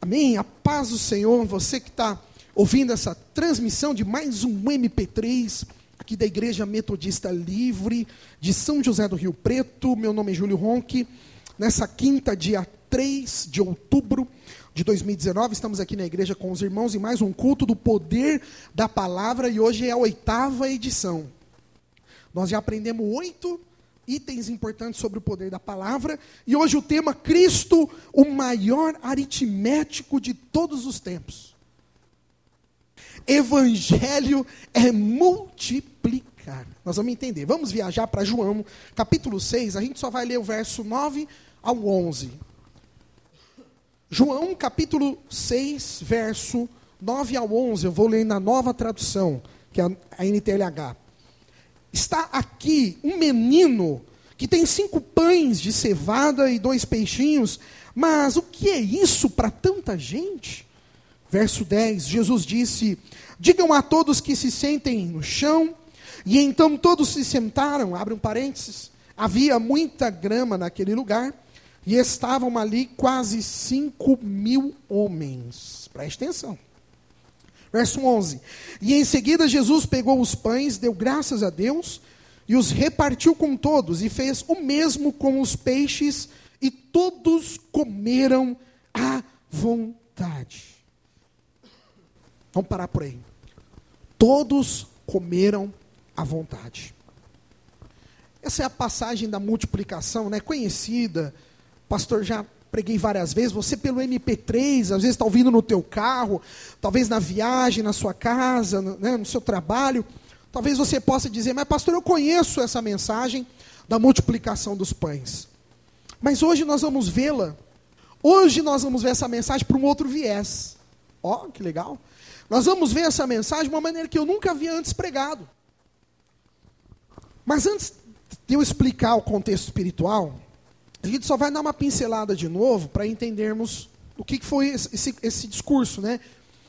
Amém? A paz do Senhor, você que está ouvindo essa transmissão de mais um MP3, aqui da Igreja Metodista Livre, de São José do Rio Preto. Meu nome é Júlio Ronque. Nessa quinta, dia 3 de outubro de 2019, estamos aqui na igreja com os irmãos em mais um culto do poder da palavra, e hoje é a 8ª edição. Nós já aprendemos 8 itens importantes sobre o poder da palavra, e hoje o tema: Cristo, o maior aritmético de todos os tempos. Evangelho é multiplicar. Nós vamos entender. Vamos viajar para João, capítulo 6, a gente só vai ler o verso 9 ao 11. João, capítulo 6, verso 9 ao 11, eu vou ler na nova tradução, que é a NTLH. Está aqui um menino que tem 5 pães de cevada e 2 peixinhos, mas o que é isso para tanta gente? Verso 10, Jesus disse: digam a todos que se sentem no chão. E então todos se sentaram, abre um parênteses, havia muita grama naquele lugar, e estavam ali quase 5.000 homens. Preste atenção. Verso 11. E em seguida Jesus pegou os pães, deu graças a Deus, e os repartiu com todos, e fez o mesmo com os peixes, e todos comeram à vontade. Vamos parar por aí. Todos comeram à vontade. Essa é a passagem da multiplicação, né? Conhecida. Pastor, já preguei várias vezes. Você pelo MP3, às vezes está ouvindo no teu carro, talvez na viagem, na sua casa, no seu trabalho. Talvez você possa dizer: mas pastor, eu conheço essa mensagem da multiplicação dos pães. Mas hoje nós vamos vê-la. Hoje nós vamos ver essa mensagem por um outro viés. Ó, que legal. Nós vamos ver essa mensagem de uma maneira que eu nunca havia antes pregado. Mas antes de eu explicar o contexto espiritual, a gente só vai dar uma pincelada de novo para entendermos o que foi esse discurso, né?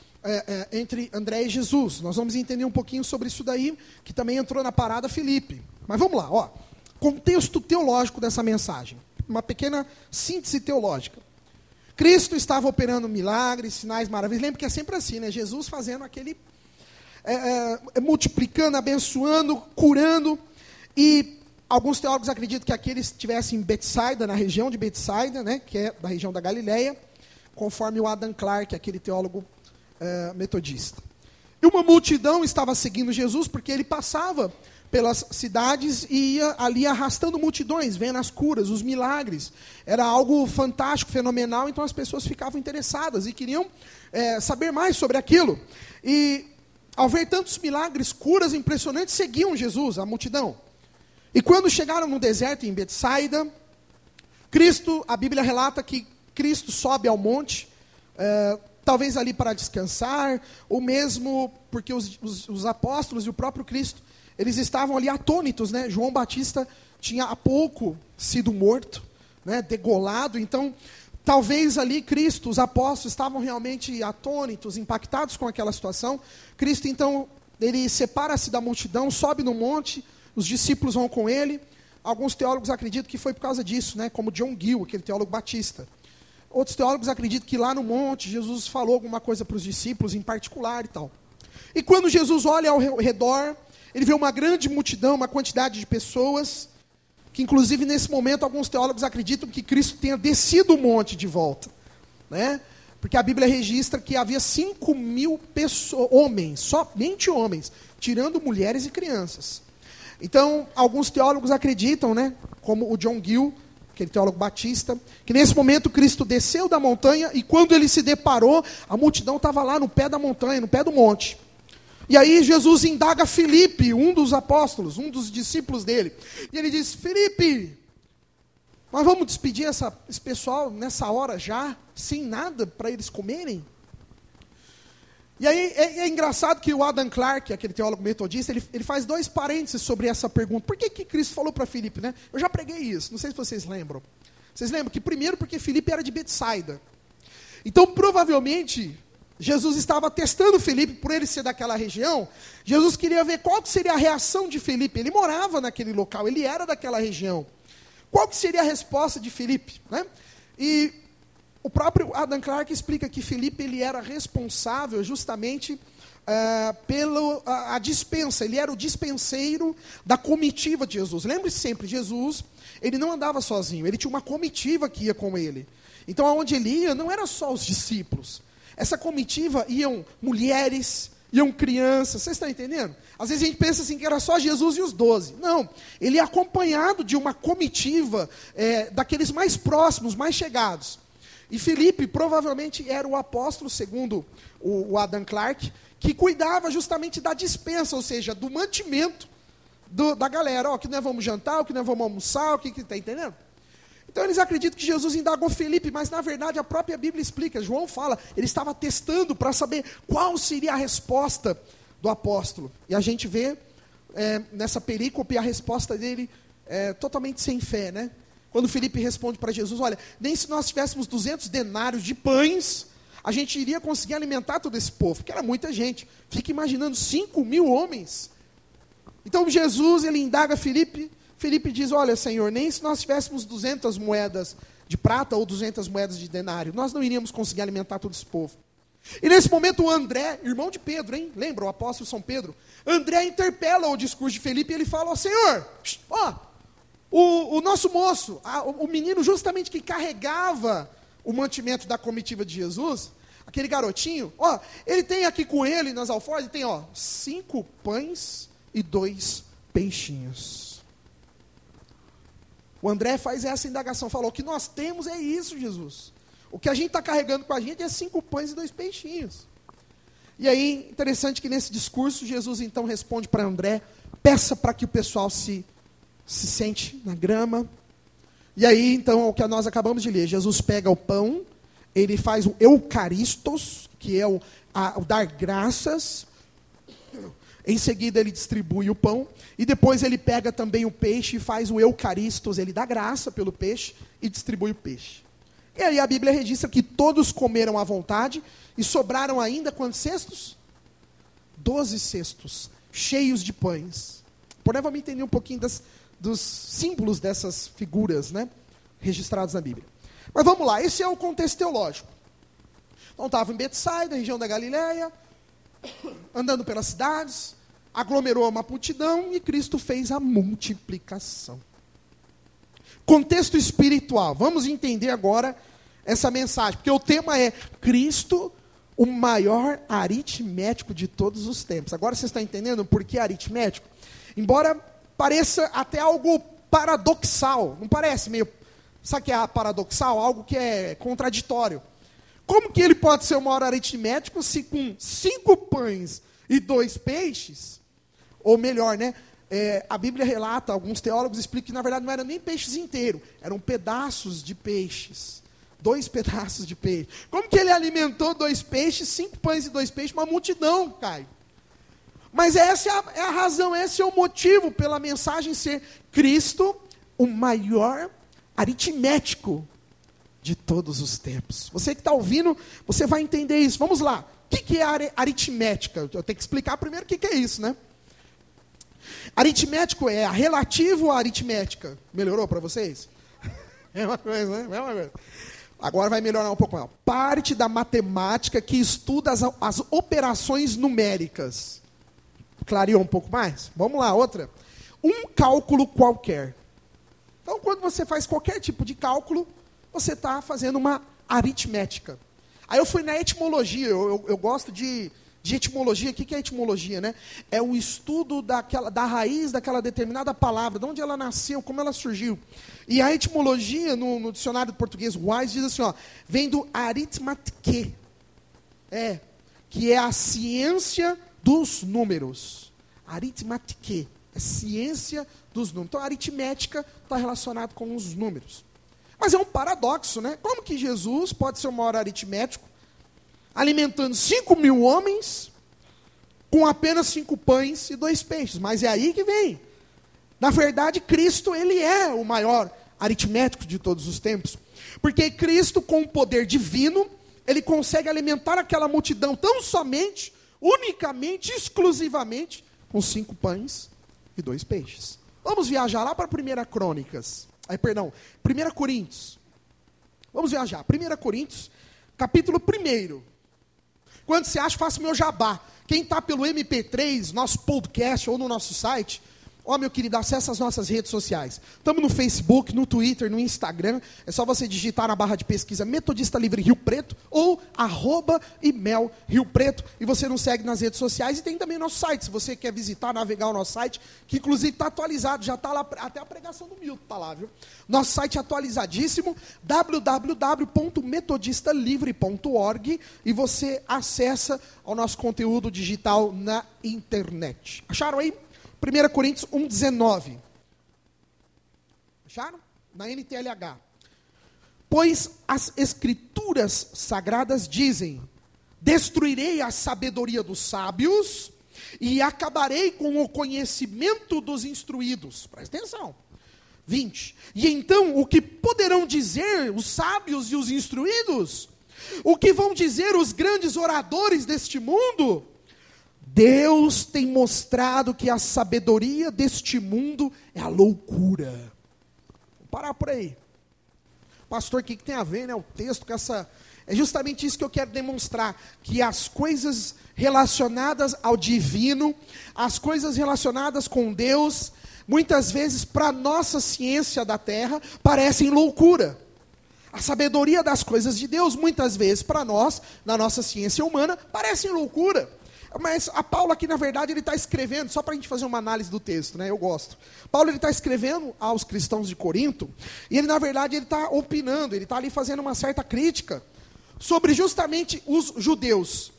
Entre André e Jesus. Nós vamos entender um pouquinho sobre isso daí, que também entrou na parada Filipe. Mas vamos lá, ó. Contexto teológico dessa mensagem. Uma pequena síntese teológica. Cristo estava operando milagres, sinais, maravilhas. Lembra que é sempre assim, né? Jesus fazendo aquele... multiplicando, abençoando, curando. E alguns teólogos acreditam que aqui eles estivessem em Betsaida, na região de Betsaida, né? Que é da região da Galileia, conforme o Adam Clarke, aquele teólogo metodista. E uma multidão estava seguindo Jesus, porque ele passava pelas cidades e ia ali arrastando multidões, vendo as curas, os milagres. Era algo fantástico, fenomenal, então as pessoas ficavam interessadas e queriam saber mais sobre aquilo. E ao ver tantos milagres, curas impressionantes, seguiam Jesus, a multidão. E quando chegaram no deserto, em Betsaida, Cristo, a Bíblia relata que Cristo sobe ao monte, talvez ali para descansar, ou mesmo porque os apóstolos e o próprio Cristo, eles estavam ali atônitos, né? João Batista tinha há pouco sido morto, né? Degolado. Então, talvez ali Cristo, os apóstolos estavam realmente atônitos, impactados com aquela situação. Cristo, então, ele separa-se da multidão, sobe no monte, os discípulos vão com ele. Alguns teólogos acreditam que foi por causa disso, né? Como John Gill, aquele teólogo batista. Outros teólogos acreditam que lá no monte, Jesus falou alguma coisa para os discípulos em particular e tal. E quando Jesus olha ao redor, ele vê uma grande multidão, uma quantidade de pessoas, que inclusive nesse momento alguns teólogos acreditam que Cristo tenha descido o monte de volta, né? Porque a Bíblia registra que havia 5.000 homens, somente homens, tirando mulheres e crianças. Então, alguns teólogos acreditam, né, como o John Gill, aquele teólogo batista, que nesse momento Cristo desceu da montanha e quando ele se deparou, a multidão estava lá no pé da montanha, no pé do monte. E aí Jesus indaga Filipe, um dos apóstolos, um dos discípulos dele. E ele diz: Filipe, nós vamos despedir esse pessoal nessa hora já, sem nada para eles comerem? E aí é engraçado que o Adam Clarke, aquele teólogo metodista, ele faz 2 parênteses sobre essa pergunta. Por que Cristo falou para Filipe, né? Eu já preguei isso, não sei se vocês lembram. Vocês lembram que primeiro porque Filipe era de Betsaida. Então provavelmente Jesus estava testando Filipe, por ele ser daquela região. Jesus queria ver qual seria a reação de Filipe. Ele morava naquele local, ele era daquela região. Qual que seria a resposta de Filipe, né? E O próprio Adam Clarke explica que Filipe ele era responsável justamente pela dispensa, ele era o dispenseiro da comitiva de Jesus. Lembre-se sempre, Jesus, ele não andava sozinho, ele tinha uma comitiva que ia com ele. Então, aonde ele ia, não era só os discípulos. Essa comitiva iam mulheres, iam crianças, vocês estão entendendo? Às vezes a gente pensa assim que era só Jesus e os 12. Não, ele é acompanhado de uma comitiva daqueles mais próximos, mais chegados. E Filipe provavelmente era o apóstolo, segundo o Adam Clarke, que cuidava justamente da dispensa, ou seja, do mantimento da galera. O que nós vamos jantar, o que nós vamos almoçar, o que está entendendo? Então eles acreditam que Jesus indagou Filipe, mas na verdade a própria Bíblia explica, João fala, ele estava testando para saber qual seria a resposta do apóstolo. E a gente vê nessa perícope a resposta dele totalmente sem fé, né? Quando Filipe responde para Jesus, olha, nem se nós tivéssemos 200 denários de pães, a gente iria conseguir alimentar todo esse povo, porque era muita gente. Fica imaginando 5.000 homens. Então Jesus, ele indaga Filipe. Filipe diz, olha, Senhor, nem se nós tivéssemos 200 moedas de prata ou 200 moedas de denário, nós não iríamos conseguir alimentar todo esse povo. E nesse momento o André, irmão de Pedro, hein? Lembra, o apóstolo São Pedro? André interpela o discurso de Filipe e ele fala, ó, Senhor, o nosso moço, o menino justamente que carregava o mantimento da comitiva de Jesus, aquele garotinho, ele tem aqui com ele nas alforjes, tem 5 pães e 2 peixinhos. O André faz essa indagação, falou, o que nós temos é isso, Jesus. O que a gente está carregando com a gente é 5 pães e 2 peixinhos. E aí, interessante que nesse discurso, Jesus então responde para André, peça para que o pessoal se sente na grama. E aí, então, o que nós acabamos de ler, Jesus pega o pão, ele faz o eucaristos, que é o dar graças. Em seguida ele distribui o pão, e depois ele pega também o peixe e faz o eucaristos, ele dá graça pelo peixe e distribui o peixe. E aí a Bíblia registra que todos comeram à vontade, e sobraram ainda quantos cestos? 12 cestos, cheios de pães. Porém, vamos entender um pouquinho dos símbolos dessas figuras, né, registrados na Bíblia. Mas vamos lá, esse é o contexto teológico. Então estava em Betsaida, região da Galileia, andando pelas cidades, aglomerou uma multidão e Cristo fez a multiplicação. Contexto espiritual. Vamos entender agora essa mensagem, porque o tema é Cristo, o maior aritmético de todos os tempos. Agora você está entendendo por que aritmético? Embora pareça até algo paradoxal, não parece meio, sabe o que é paradoxal? Algo que é contraditório. Como que ele pode ser o maior aritmético se com 5 pães e 2 peixes, ou melhor, né? A Bíblia relata, alguns teólogos explicam que na verdade não eram nem peixes inteiros, eram pedaços de peixes. 2 pedaços de peixe. Como que ele alimentou 2 peixes, 5 pães e 2 peixes, uma multidão, Caio? Mas essa é a razão, esse é o motivo pela mensagem ser Cristo, o maior aritmético de todos os tempos. Você que está ouvindo, você vai entender isso. Vamos lá. O que é aritmética? Eu tenho que explicar primeiro o que é isso, né? Aritmético é relativo à aritmética. Melhorou para vocês? É uma coisa, né? É uma coisa. Agora vai melhorar um pouco mais. Parte da matemática que estuda as operações numéricas. Clareou um pouco mais? Vamos lá, outra. Um cálculo qualquer. Então, quando você faz qualquer tipo de cálculo, você está fazendo uma aritmética. Aí eu fui na etimologia, eu gosto de etimologia. O que é etimologia, né? É o estudo da raiz daquela determinada palavra, de onde ela nasceu, como ela surgiu. E a etimologia, no dicionário do português Wise, diz assim, vem do arithmetique, que é a ciência dos números. Arithmetique, é ciência dos números. Então, a aritmética está relacionada com os números. Mas é um paradoxo, né? Como que Jesus pode ser o maior aritmético, alimentando 5.000 homens, com apenas 5 pães e 2 peixes? Mas é aí que vem. Na verdade, Cristo, ele é o maior aritmético de todos os tempos. Porque Cristo, com o poder divino, ele consegue alimentar aquela multidão tão somente, unicamente, exclusivamente, com 5 pães e 2 peixes. Vamos viajar lá para 1 Coríntios. Vamos viajar. 1 Coríntios, capítulo 1. Quando você acha, faça o meu jabá. Quem está pelo MP3, nosso podcast ou no nosso site, meu querido, acesse as nossas redes sociais. Estamos no Facebook, no Twitter, no Instagram. É só você digitar na barra de pesquisa Metodista Livre Rio Preto ou @imel Rio Preto. E você nos segue nas redes sociais. E tem também nosso site, se você quer visitar, navegar o nosso site, que inclusive está atualizado, já está lá, até a pregação do Milton está lá, viu? Nosso site é atualizadíssimo, www.metodistalivre.org, e você acessa ao nosso conteúdo digital na internet. Acharam aí? 1 Coríntios 1,19. Acharam? Na NTLH. Pois as escrituras sagradas dizem: destruirei a sabedoria dos sábios e acabarei com o conhecimento dos instruídos. Presta atenção. 20. E então, o que poderão dizer os sábios e os instruídos? O que vão dizer os grandes oradores deste mundo? Deus tem mostrado que a sabedoria deste mundo é a loucura. Vou parar por aí. Pastor, o que tem a ver, né, o texto com essa... É justamente isso que eu quero demonstrar, que as coisas relacionadas ao divino, as coisas relacionadas com Deus, muitas vezes para a nossa ciência da terra, parecem loucura. A sabedoria das coisas de Deus, muitas vezes para nós, na nossa ciência humana, parecem loucura. Mas a Paulo aqui, na verdade, ele está escrevendo, só para a gente fazer uma análise do texto, né? Eu gosto. Paulo, ele está escrevendo aos cristãos de Corinto, e ele, na verdade, ele está opinando, ele está ali fazendo uma certa crítica sobre justamente os judeus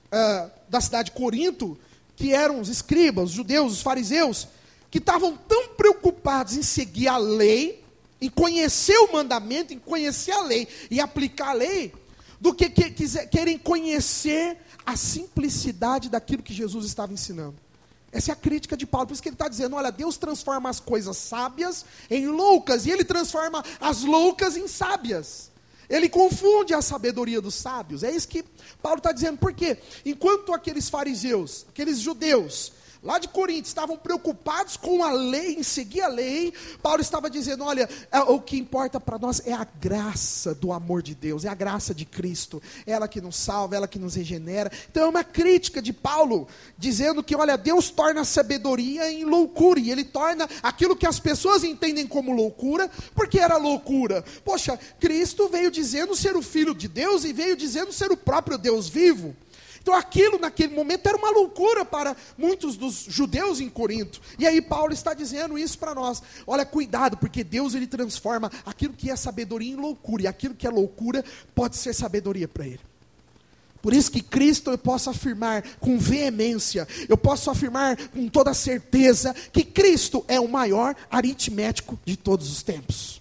da cidade de Corinto, que eram os escribas, os judeus, os fariseus, que estavam tão preocupados em seguir a lei, em conhecer o mandamento, em conhecer a lei e aplicar a lei, do que querem conhecer a simplicidade daquilo que Jesus estava ensinando. Essa é a crítica de Paulo, por isso que ele está dizendo, olha, Deus transforma as coisas sábias em loucas, e Ele transforma as loucas em sábias. Ele confunde a sabedoria dos sábios, é isso que Paulo está dizendo. Por quê? Enquanto aqueles fariseus, aqueles judeus, lá de Corinto, estavam preocupados com a lei, em seguir a lei, Paulo estava dizendo, olha, o que importa para nós é a graça do amor de Deus, é a graça de Cristo, ela que nos salva, ela que nos regenera. Então é uma crítica de Paulo, dizendo que, olha, Deus torna a sabedoria em loucura, e Ele torna aquilo que as pessoas entendem como loucura, porque era loucura. Poxa, Cristo veio dizendo ser o Filho de Deus, e veio dizendo ser o próprio Deus vivo. Então aquilo naquele momento era uma loucura para muitos dos judeus em Corinto. E aí Paulo está dizendo isso para nós. Olha, cuidado, porque Deus, Ele transforma aquilo que é sabedoria em loucura. E aquilo que é loucura pode ser sabedoria para Ele. Por isso que Cristo, eu posso afirmar com veemência, eu posso afirmar com toda certeza, que Cristo é o maior aritmético de todos os tempos.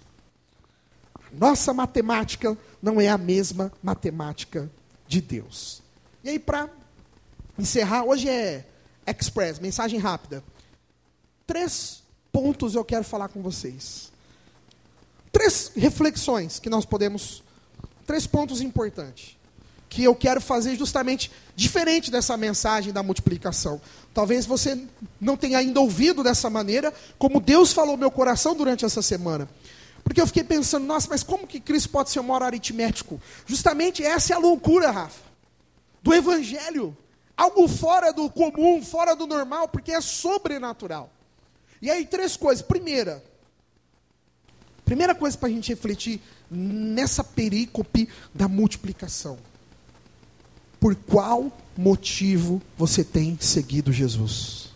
Nossa matemática não é a mesma matemática de Deus. E aí, para encerrar, hoje é Express, mensagem rápida. 3 pontos eu quero falar com vocês. 3 reflexões que nós podemos, 3 pontos importantes, que eu quero fazer justamente diferente dessa mensagem da multiplicação. Talvez você não tenha ainda ouvido dessa maneira, como Deus falou no meu coração durante essa semana. Porque eu fiquei pensando, nossa, mas como que Cristo pode ser o maior aritmético? Justamente essa é a loucura, Rafa, do Evangelho, algo fora do comum, fora do normal, porque é sobrenatural. E aí 3 coisas. Primeira coisa para a gente refletir nessa perícope da multiplicação. Por qual motivo você tem seguido Jesus?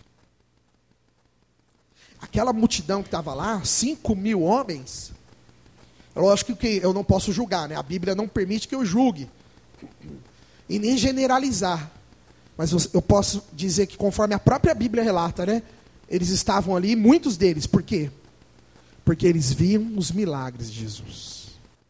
Aquela multidão que estava lá, 5.000 homens, lógico que eu não posso julgar, né? A Bíblia não permite que eu julgue. E nem generalizar. Mas eu posso dizer que conforme a própria Bíblia relata, né? Eles estavam ali, muitos deles, por quê? Porque eles viam os milagres de Jesus.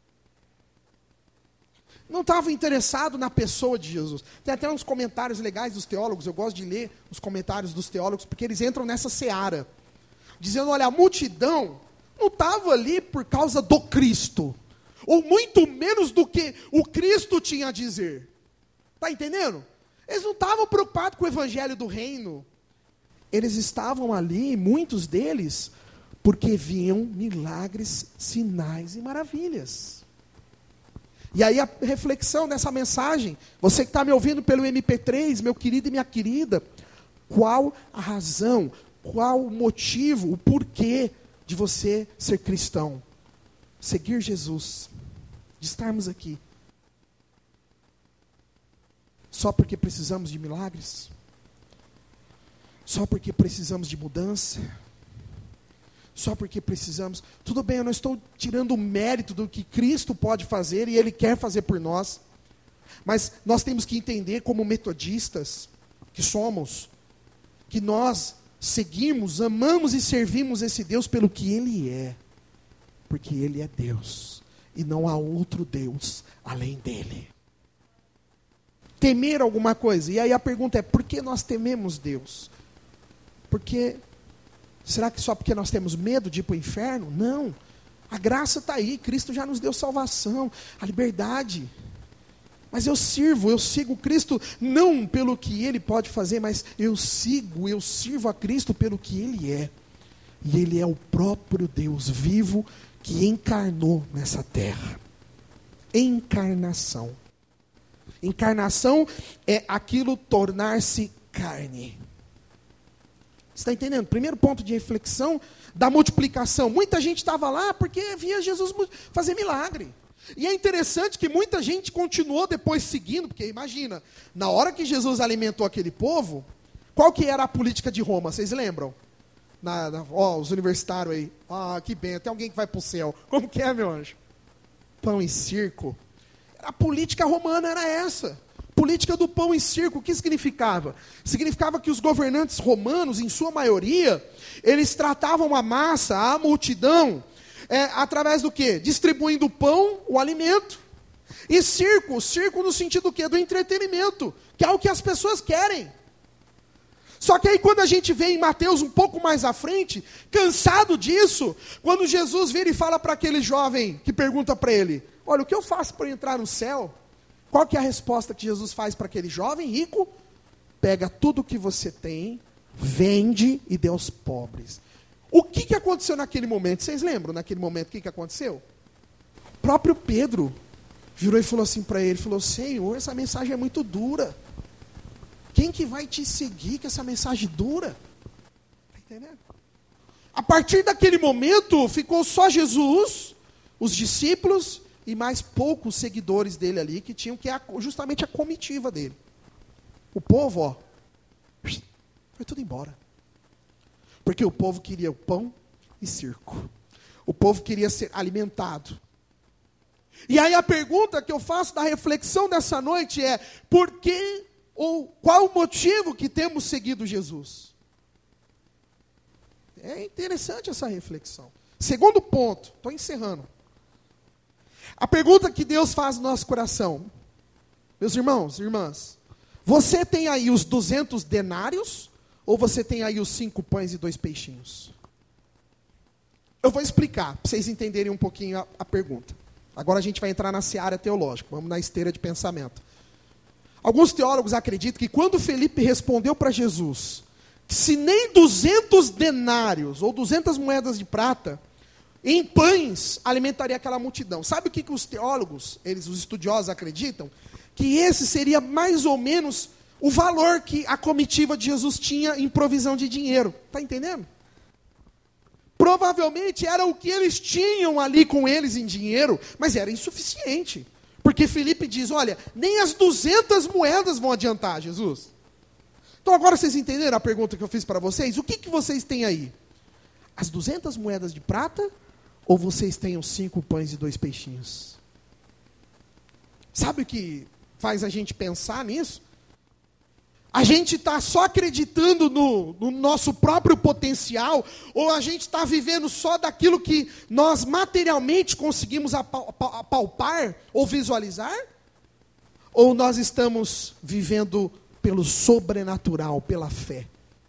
Não estavam interessados na pessoa de Jesus. Tem até uns comentários legais dos teólogos, eu gosto de ler os comentários dos teólogos, porque eles entram nessa seara. Dizendo, olha, a multidão não estava ali por causa do Cristo. Ou muito menos do que o Cristo tinha a dizer. Está entendendo? Eles não estavam preocupados com o evangelho do reino. Eles estavam ali, muitos deles, porque viam milagres, sinais e maravilhas. E aí a reflexão dessa mensagem, você que está me ouvindo pelo MP3, meu querido e minha querida, qual a razão, qual o motivo, o porquê de você ser cristão? Seguir Jesus, de estarmos aqui. Só porque precisamos de milagres? Só porque precisamos de mudança? Só porque precisamos... Tudo bem, eu não estou tirando o mérito do que Cristo pode fazer e Ele quer fazer por nós. Mas nós temos que entender, como metodistas que somos, que nós seguimos, amamos e servimos esse Deus pelo que Ele é. Porque Ele é Deus. E não há outro Deus além dEle. Temer alguma coisa. E aí a pergunta é, por que nós tememos Deus? Porque... Será que só porque nós temos medo de ir para o inferno? Não. A graça está aí. Cristo já nos deu salvação, a liberdade. Mas eu sigo Cristo não pelo que Ele pode fazer, mas eu sirvo a Cristo pelo que Ele é. E Ele é o próprio Deus vivo que encarnou nessa terra. Encarnação. Encarnação é aquilo tornar-se carne. Você está entendendo? Primeiro ponto de reflexão da multiplicação. Muita gente estava lá porque via Jesus fazer milagre. E é interessante que muita gente continuou depois seguindo, porque imagina, na hora que Jesus alimentou aquele povo, qual que era a política de Roma? Vocês lembram? Os universitários aí. Ah, que bem, tem alguém que vai para o céu. Como que é, meu anjo? Pão e circo. A política romana era essa. Política do pão e circo, o que significava? Significava que os governantes romanos, em sua maioria, eles tratavam a massa, a multidão, através do quê? Distribuindo o pão, o alimento. E circo no sentido do quê? Do entretenimento, que é o que as pessoas querem. Só que aí quando a gente vê em Mateus um pouco mais à frente, cansado disso, quando Jesus vira e fala para aquele jovem que pergunta para ele, olha, o que eu faço para entrar no céu? Qual que é a resposta que Jesus faz para aquele jovem rico? Pega tudo que você tem, vende e dê aos pobres. O que aconteceu naquele momento? Vocês lembram naquele momento o que aconteceu? O próprio Pedro virou e falou assim para ele, falou, Senhor, essa mensagem é muito dura. Quem que vai te seguir com essa mensagem dura? Está entendendo? A partir daquele momento, ficou só Jesus, os discípulos e mais poucos seguidores dele ali, que tinham que justamente a comitiva dele. O povo, foi tudo embora. Porque o povo queria o pão e circo. O povo queria ser alimentado. E aí a pergunta que eu faço da reflexão dessa noite é, por que ou qual o motivo que temos seguido Jesus? É interessante essa reflexão. Segundo ponto, estou encerrando. A pergunta que Deus faz no nosso coração. Meus irmãos, irmãs, você tem aí os 200 denários ou você tem aí os 5 pães e 2 peixinhos? Eu vou explicar, para vocês entenderem um pouquinho a pergunta. Agora a gente vai entrar na seara teológica, vamos na esteira de pensamento. Alguns teólogos acreditam que quando Felipe respondeu para Jesus, que se nem 200 denários ou 200 moedas de prata, em pães, alimentaria aquela multidão. Sabe o que os teólogos, os estudiosos acreditam? Que esse seria mais ou menos o valor que a comitiva de Jesus tinha em provisão de dinheiro. Está entendendo? Provavelmente era o que eles tinham ali com eles em dinheiro, mas era insuficiente. Porque Felipe diz, olha, nem as 200 moedas vão adiantar, Jesus. Então agora vocês entenderam a pergunta que eu fiz para vocês? O que vocês têm aí? As 200 moedas de prata? Ou vocês têm os 5 pães e 2 peixinhos? Sabe o que faz a gente pensar nisso? A gente está só acreditando no nosso próprio potencial, ou a gente está vivendo só daquilo que nós materialmente conseguimos apalpar ou visualizar? Ou nós estamos vivendo pelo sobrenatural, pela fé?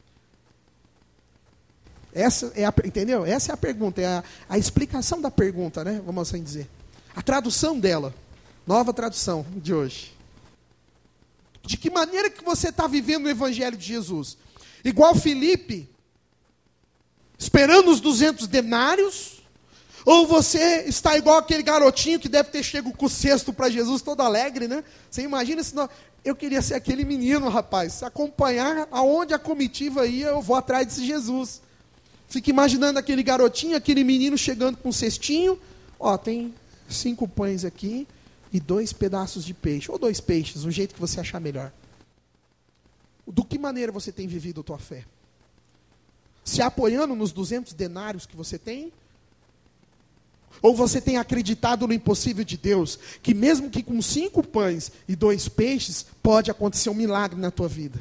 Entendeu? Essa é a pergunta, é a explicação da pergunta, né? Vamos assim dizer. A tradução dela, nova tradução de hoje. De que maneira que você está vivendo o Evangelho de Jesus? Igual Felipe, esperando os 200 denários, Ou você está igual aquele garotinho que deve ter chego com o cesto para Jesus todo alegre, né? Você imagina se nós... Eu queria ser aquele menino, rapaz, acompanhar aonde a comitiva ia, eu vou atrás desse Jesus. Fica imaginando aquele garotinho, aquele menino chegando com um cestinho, ó, tem 5 pães aqui e 2 pedaços de peixe, ou 2 peixes, o jeito que você achar melhor. Do que maneira você tem vivido a tua fé? Se apoiando nos 200 denários que você tem? Ou você tem acreditado no impossível de Deus, que mesmo que com 5 pães e 2 peixes, pode acontecer um milagre na tua vida?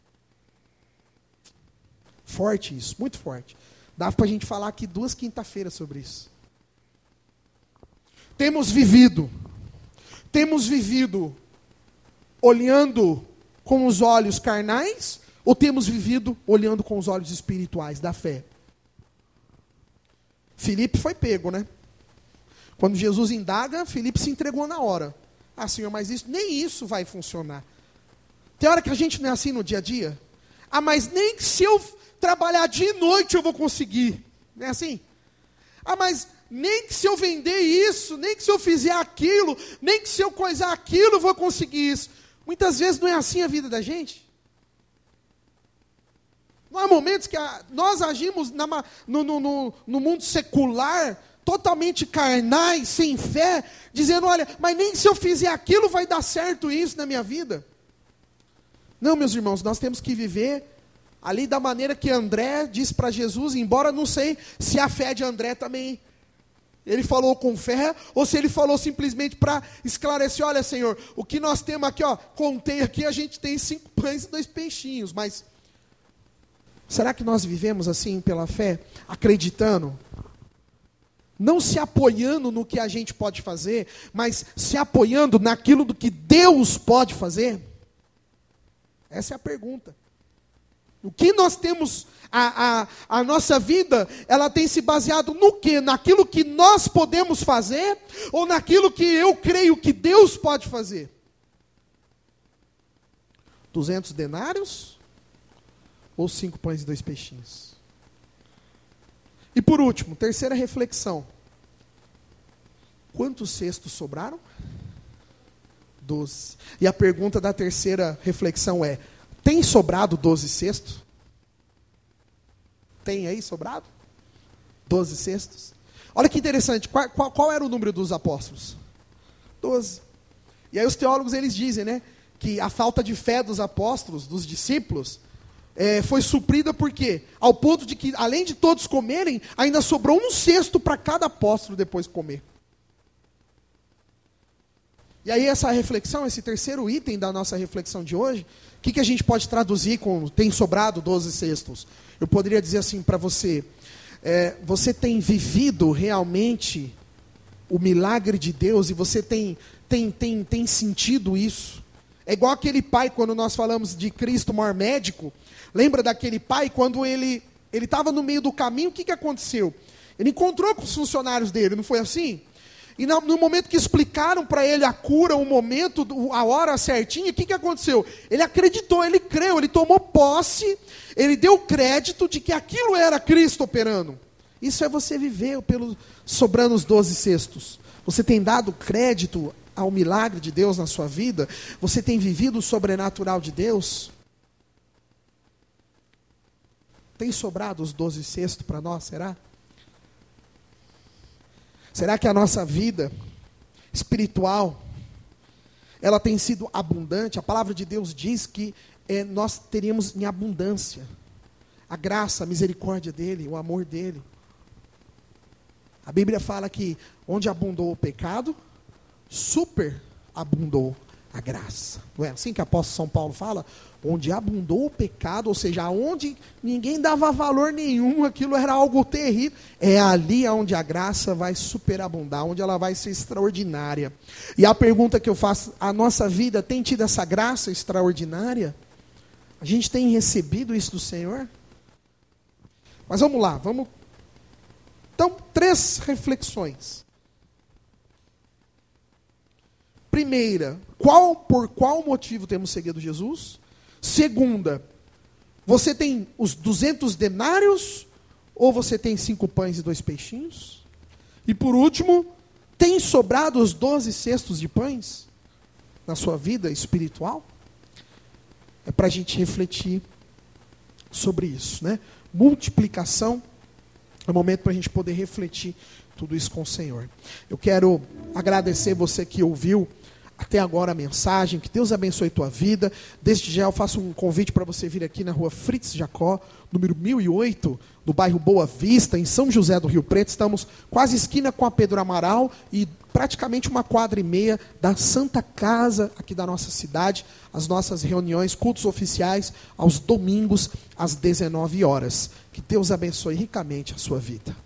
Forte isso, muito forte. Dá para a gente falar aqui 2 quinta-feiras sobre isso. Temos vivido olhando com os olhos carnais, ou temos vivido olhando com os olhos espirituais da fé? Filipe foi pego, né? Quando Jesus indaga, Filipe se entregou na hora. Ah, Senhor, mas nem isso vai funcionar. Tem hora que a gente não é assim no dia a dia? Ah, mas nem se eu trabalhar de noite eu vou conseguir. Não é assim? Ah, mas nem que se eu vender isso, nem que se eu fizer aquilo, nem que se eu coisar aquilo eu vou conseguir isso. Muitas vezes não é assim a vida da gente. Não há momentos que nós agimos no mundo secular, totalmente carnais, sem fé, dizendo, olha, mas nem se eu fizer aquilo vai dar certo isso na minha vida. Não, meus irmãos, nós temos que viver ali da maneira que André disse para Jesus, embora não sei se a fé de André também, ele falou com fé, ou se ele falou simplesmente para esclarecer, olha, Senhor, o que nós temos aqui, ó, contei aqui, a gente tem 5 pães e 2 peixinhos, mas será que nós vivemos assim pela fé, acreditando? Não se apoiando no que a gente pode fazer, mas se apoiando naquilo do que Deus pode fazer? Essa é a pergunta. O que nós temos, a nossa vida, ela tem se baseado no quê? Naquilo que nós podemos fazer, ou naquilo que eu creio que Deus pode fazer? 200 denários, ou 5 pães e 2 peixinhos? E por último, terceira reflexão. Quantos cestos sobraram? 12. E a pergunta da terceira reflexão é, tem sobrado 12 cestos? Tem aí sobrado? 12 cestos? Olha que interessante, qual era o número dos apóstolos? 12. E aí os teólogos eles dizem, né, que a falta de fé dos apóstolos, dos discípulos, foi suprida por quê? Ao ponto de que, além de todos comerem, ainda sobrou 1 cesto para cada apóstolo depois comer. E aí essa reflexão, esse terceiro item da nossa reflexão de hoje, o que a gente pode traduzir com tem sobrado 12 cestos? Eu poderia dizer assim para você, você tem vivido realmente o milagre de Deus e você tem sentido isso? É igual aquele pai, quando nós falamos de Cristo maior médico, lembra daquele pai, quando ele estava no meio do caminho, o que aconteceu? Ele encontrou com os funcionários dele, não foi assim? E no momento que explicaram para ele a cura, o momento, a hora certinha, o que aconteceu? Ele acreditou, ele creu, ele tomou posse, ele deu crédito de que aquilo era Cristo operando. Isso é você viver sobrando os 12 cestos. Você tem dado crédito ao milagre de Deus na sua vida? Você tem vivido o sobrenatural de Deus? Tem sobrado os 12 cestos para nós, será? Será que a nossa vida espiritual, ela tem sido abundante? A palavra de Deus diz que nós teríamos em abundância a graça, a misericórdia dEle, o amor dEle. A Bíblia fala que onde abundou o pecado, superabundou a graça. Não é assim que o apóstolo São Paulo fala? Onde abundou o pecado, ou seja, onde ninguém dava valor nenhum, aquilo era algo terrível, é ali onde a graça vai superabundar, onde ela vai ser extraordinária. E a pergunta que eu faço, a nossa vida tem tido essa graça extraordinária? A gente tem recebido isso do Senhor? Mas vamos lá, Então, 3 reflexões. Primeira, por qual motivo temos seguido Jesus? Segunda, você tem os 200 denários ou você tem 5 pães e 2 peixinhos? E por último, tem sobrado os 12 cestos de pães na sua vida espiritual? É para a gente refletir sobre isso, né? Multiplicação é o momento para a gente poder refletir tudo isso com o Senhor. Eu quero agradecer você que ouviu até agora a mensagem, que Deus abençoe tua vida. Desde já eu faço um convite para você vir aqui na rua Fritz Jacó, número 1008, no bairro Boa Vista, em São José do Rio Preto. Estamos quase esquina com a Pedro Amaral e praticamente 1,25 quadra da Santa Casa aqui da nossa cidade. As nossas reuniões, cultos oficiais, aos domingos, às 19 horas. Que Deus abençoe ricamente a sua vida.